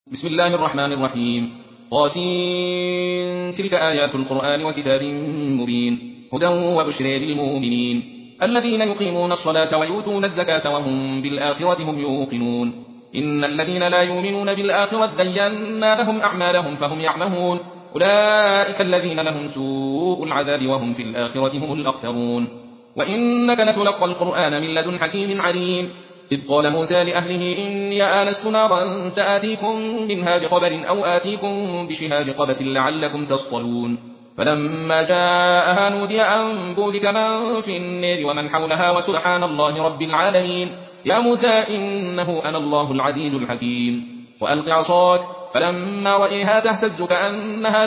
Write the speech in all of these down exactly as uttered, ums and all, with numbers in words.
بسم الله الرحمن الرحيم. طاسين. تلك آيات القرآن وكتاب مبين هدى وبشر للمؤمنين الذين يقيمون الصلاة ويؤتون الزكاة وهم بالآخرة هم يوقنون. إن الذين لا يؤمنون بالآخرة زينا لهم أعمالهم فهم يعمهون أولئك الذين لهم سوء العذاب وهم في الآخرة هم الأخسرون. وإنك لتلقى القرآن من لدن حكيم عليم. إذ قال موسى لأهله إني آنست نارا سآتيكم منها بخبر أو آتيكم بشهاب قبس لعلكم تصطلون. فلما جاءها نودي أن بورك من في النار ومن حولها وسبحان الله رب العالمين. يا موسى إنه أنا الله العزيز الحكيم. وألق عصاك فلما رأيها تهتز كأنها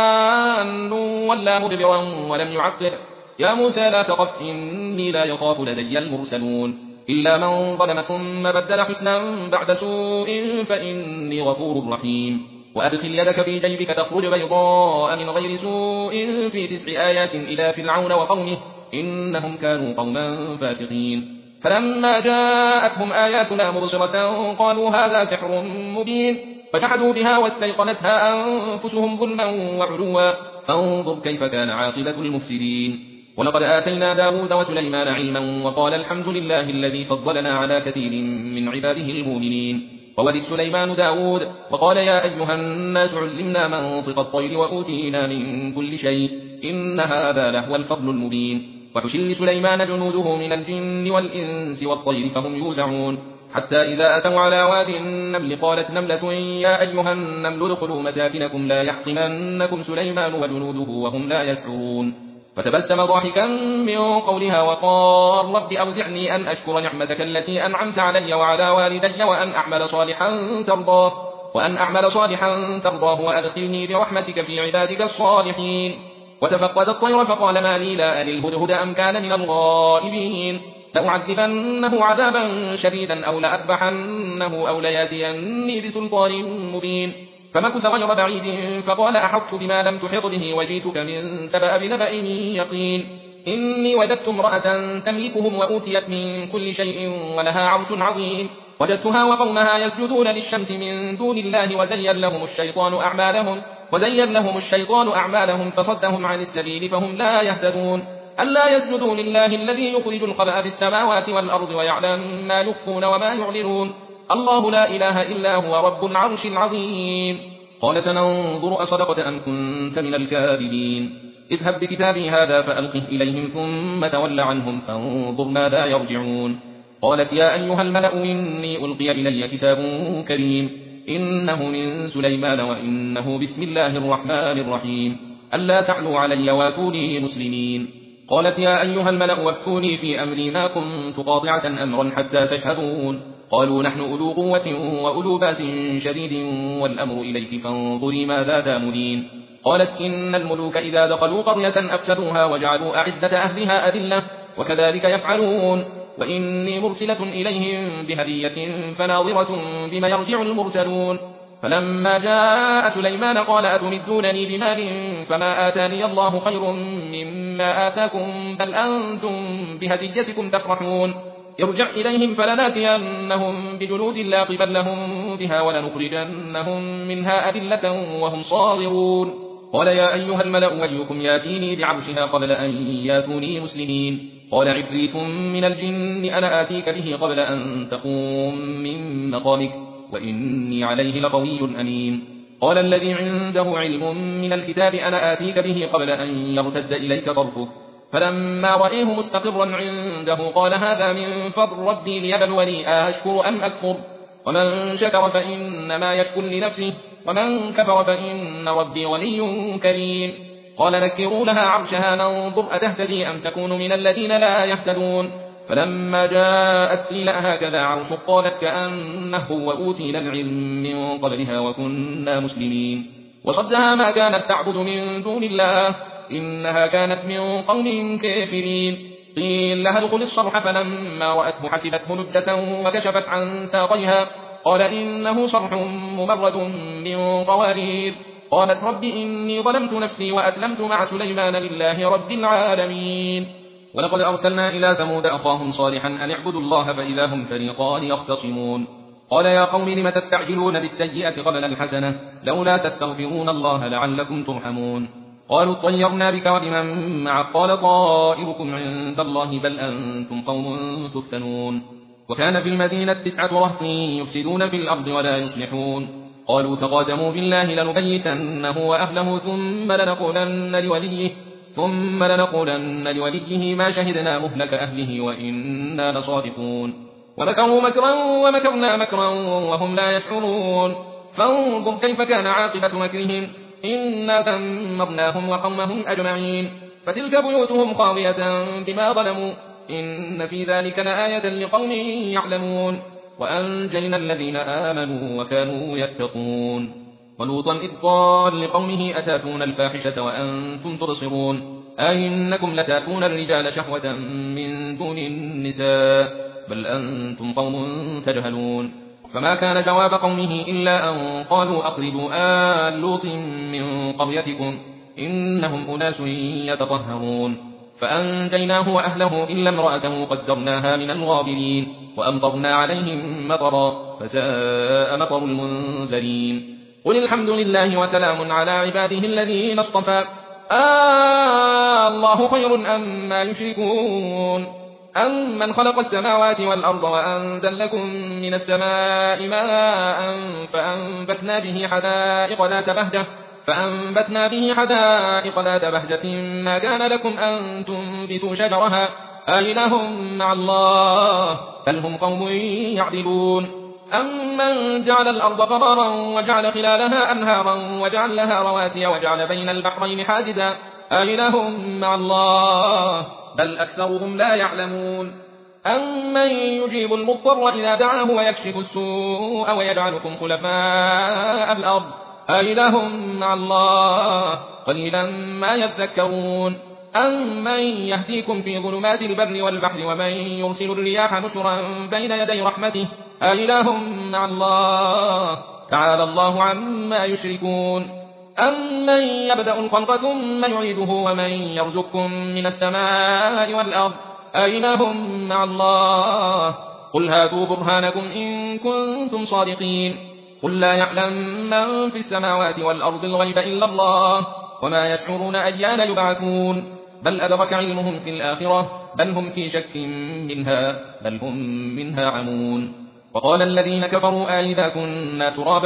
جان ولا مدبرا ولم يعقب. يا موسى لا تخف إني لا يخاف لدي المرسلون إلا من ظلم ثم بدل حسنا بعد سوء فإني غفور رحيم. وأدخل يدك في جيبك تخرج بيضاء من غير سوء في تسع آيات إلى فرعون وقومه إنهم كانوا قوما فاسقين. فلما جاءتهم آياتنا مبصرة قالوا هذا سحر مبين فجحدوا بها واستيقنتها أنفسهم ظلما وعلوا فانظر كيف كان عاقبة المفسدين. ولقد آتينا داود وسليمان علما وقال الحمد لله الذي فضلنا على كثير من عباده المؤمنين. وورث سليمان داود وقال يا أيها الناس علمنا منطق الطير وأوتينا من كل شيء إن هذا لهو الفضل المبين. وحشر لسليمان جنوده من الجن والإنس والطير فهم يوزعون حتى إذا أتوا على واد النمل قالت نملة يا أيها النمل ادخلوا مساكنكم لا يحطمنكم سليمان وجنوده وهم لا يشعرون. فتبسم ضاحكا من قولها وقال رب أوزعني أن أشكر نعمتك التي أنعمت علي وعلى والدي وأن أعمل صالحا ترضاه وأن أعمل صالحا ترضاه وأدخلني برحمتك في عبادك الصالحين. وتفقد الطير فقال ما لي لا أري الهدهد أم كان من الغائبين. لأعذبنه عذابا شديدا أو لأذبحنه أو لياتيني بسلطان مبين. فمكث غير بعيد فقال أحطت بما لم تحط به وجئتك من سبأ بنبأ يقين. إني وجدت امرأة تملكهم وأوتيت من كل شيء ولها عرش عظيم. وجدتها وقومها يسجدون للشمس من دون الله وزين لهم الشيطان أعمالهم وزين لهم الشيطان أعمالهم فصدهم عن السبيل فهم لا يهتدون. ألا يسجدوا لله الذي يخرج الخبأ في السماوات والأرض ويعلم ما يخفون وما يعلنون. الله لا إله إلا هو رب العرش العظيم. قال سننظر أصدقت أم كنت من الكاذبين. اذهب بكتابي هذا فألقه إليهم ثم تول عنهم فانظر ماذا يرجعون. قالت يا أيها الملأ إني ألقي إلي كتاب كريم إنه من سليمان وإنه بسم الله الرحمن الرحيم ألا تعلوا علي واتوني مسلمين. قالت يا أيها الملأ وافتوني في أمري ما كنت قاطعة أمرا حتى تشهدون. قالوا نحن أولو قوة وأولو بأس شديد والأمر إليك فانظري ماذا تأمرين. قالت إن الملوك إذا دخلوا قرية أفسدوها وجعلوا أعزة أهلها أذلة وكذلك يفعلون. وإني مرسلة إليهم بهدية فناظرة بما يرجع المرسلون. فلما جاء سليمان قال أتمدونني بمال فما آتاني الله خير مما آتاكم بل أنتم بهديتكم تفرحون. ارجع إليهم فلناتينهم بجنود لا قبل لهم بها ولنخرجنهم منها أذلة وهم صاغرون. قال يا أيها الملأ أيكم ياتيني بعرشها قبل أن ياتوني مسلمين. قال عفريت من الجن أنا آتيك به قبل أن تقوم من مقامك وإني عليه لقوي أمين. قال الذي عنده علم من الكتاب أنا آتيك به قبل أن يرتد إليك طرفك. فلما رأيه مستقرا عنده قال هذا من فضل ربي ليبلوني أشكر أم أكفر. ومن شكر فإنما يشكر لنفسه ومن كفر فإن ربي غني كريم. قال نكروا لها عرشها ننظر أتهتدي أم تكون من الذين لا يهتدون. فلما جاءت قيل هكذا عرش قالت كأنه وأوتينا العلم من قبلها وكنا مسلمين. وصدها ما كانت تعبد من دون الله إنها كانت من قوم كافرين. قيل لها ادخل الصرح فلما رأته حسبته لجة وكشفت عن ساقيها قال إنه صرح ممرد من قوارير. قالت رب إني ظلمت نفسي وأسلمت مع سليمان لله رب العالمين. ولقد أرسلنا إلى ثمود أخاهم صالحا أن اعبدوا الله فإذا هم فريقان يختصمون. قال يا قوم لم تستعجلون بالسيئة قبل الحسنة لولا تستغفرون الله لعلكم ترحمون قالوا اطيرنا بك وبمن معك قال طائركم عند الله بل أنتم قوم تفتنون وكان في المدينة تسعة رهط يفسدون في الأرض ولا يصلحون قالوا تقاسموا بالله لنبيتنه وأهله ثم لنقولن لوليه ثم لنقولن لوليه ما شهدنا مهلك أهله وإنا لصادقون ومكروا مكرا ومكرنا مكرا وهم لا يشعرون فانظر كيف كان عاقبة مكرهم إنا دمرناهم وقومهم أجمعين فتلك بيوتهم خاوية بما ظلموا إن في ذلك لآية لقوم يعلمون وأنجينا الذين آمنوا وكانوا يتقون ولوطا إذ قال لقومه أتاتون الفاحشة وأنتم تبصرون أئنكم لتاتون الرجال شهوة من دون النساء بل أنتم قوم تجهلون فما كان جواب قومه إلا أن قالوا أخرجوا آل لوط من قريتكم إنهم أناس يتطهرون فأنجيناه وأهله إلا امرأته قدرناها من الغابرين وأمطرنا عليهم مطرا فساء مطر المنذرين قل الحمد لله وسلام على عباده الذين اصطفى آه الله خير أما يشركون أمن خلق السماوات والأرض وأنزل لكم من السماء ماء فأنبتنا به حدائق ذات بهجة فأنبتنا به حدائق ذات بهجة ما كان لكم أن تنبتوا شجرها أإله مع الله بل هم قوم يعدلون أمن جعل الأرض قرارا وجعل خلالها أنهارا وجعل لها رواسي وجعل بين البحرين حاجزا أإله مع الله بل أكثرهم لا يعلمون أمن يجيب المضطر إذا دعاه ويكشف السوء ويجعلكم خلفاء الأرض أإله مع الله قليلا ما يذكرون أمن يهديكم في ظلمات البر والبحر ومن يرسل الرياح نشرا بين يدي رحمته أإله مع الله تعالى الله عما يشركون أمن يبدأ الخلق ثم يعيده ومن يرزقكم من السماء والأرض أإله مع الله قل هاتوا برهانكم إن كنتم صادقين قل لا يعلم من في السماوات والأرض الغيب إلا الله وما يشعرون أيان يبعثون بل أدرك علمهم في الآخرة بل هم في شك منها بل هم منها عمون وقال الذين كفروا أئذا كنا ترابا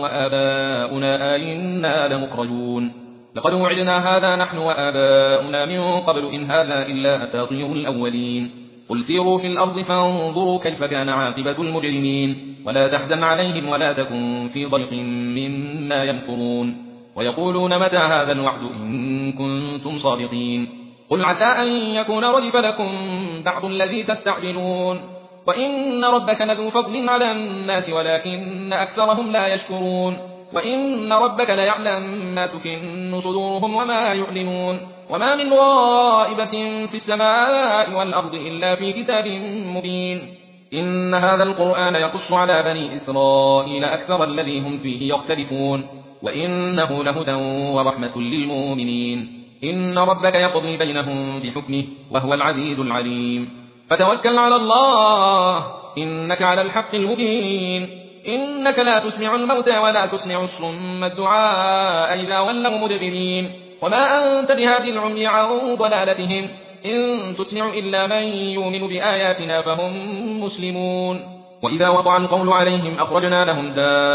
وآباؤنا أئنا لمخرجون لقد وعدنا هذا نحن وآباؤنا من قبل إن هذا إلا أساطير الأولين قل سيروا في الأرض فانظروا كيف كان عاقبة المجرمين ولا تحزن عليهم ولا تكن في ضيق مما يمكرون ويقولون متى هذا الوعد إن كنتم صادقين قل عسى أن يكون ردف لكم بعض الذي تستعجلون وإن ربك لذو فضل على الناس ولكن أكثرهم لا يشكرون وإن ربك ليعلم ما تكن صدورهم وما يعلنون وما من غائبة في السماء والأرض إلا في كتاب مبين إن هذا القرآن يقص على بني إسرائيل أكثر الذي هم فيه يختلفون وإنه لهدى ورحمة للمؤمنين إن ربك يقضي بينهم بحكمه وهو العزيز العليم فتوكل على الله إنك على الحق المبين إنك لا تسمع الموتى ولا تسمع الصم الدعاء إذا ولوا مدبرين وما أنت بهادي العمي عن ضلالتهم إن تسمع إلا من يؤمن بآياتنا فهم مسلمون وإذا وقع القول عليهم أخرجنا لهم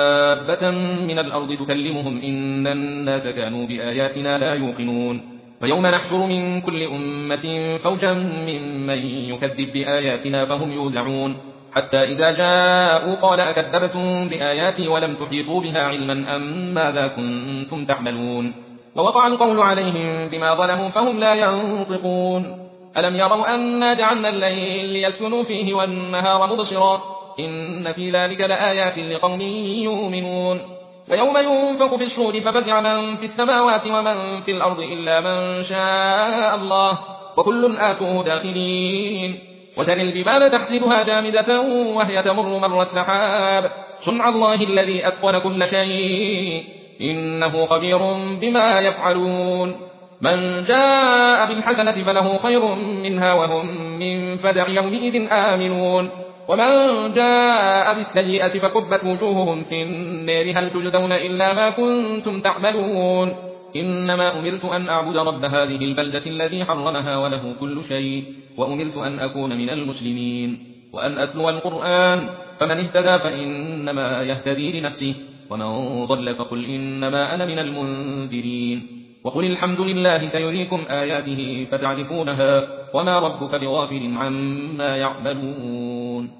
دابة من الأرض تكلمهم إن الناس كانوا بآياتنا لا يوقنون ويوم نحشر من كل أمة فوجا ممن يكذب بآياتنا فهم يوزعون حتى إذا جاءوا قال أكذبتم بآياتي ولم تحيطوا بها علما أم ماذا كنتم تعملون ووقع القول عليهم بما ظلموا فهم لا ينطقون ألم يروا أنا جعلنا الليل ليسكنوا فيه والنهار مبصرا إن في ذلك لآيات لقوم يؤمنون ويوم ينفخ في الصور ففزع من في السماوات ومن في الأرض إلا من شاء الله وكل آتوه داخلين وترى الجبال تحسبها جامدة وهي تمر مر السحاب صنع الله الذي أتقن كل شيء إنه خبير بما يفعلون من جاء بالحسنة فله خير منها وهم من فزع يومئذ آمنون ومن جاء بالسيئة فكبت وجوههم في النار هل تجزون إلا ما كنتم تعملون إنما أمرت أن أعبد رب هذه البلدة الذي حرمها وله كل شيء وأمرت أن أكون من المسلمين وأن أتلو القرآن فمن اهتدى فإنما يهتدي لنفسه ومن ضل فقل إنما أنا من المنذرين وقل الحمد لله سيريكم آياته فتعرفونها وما ربك بغافل عما يعملون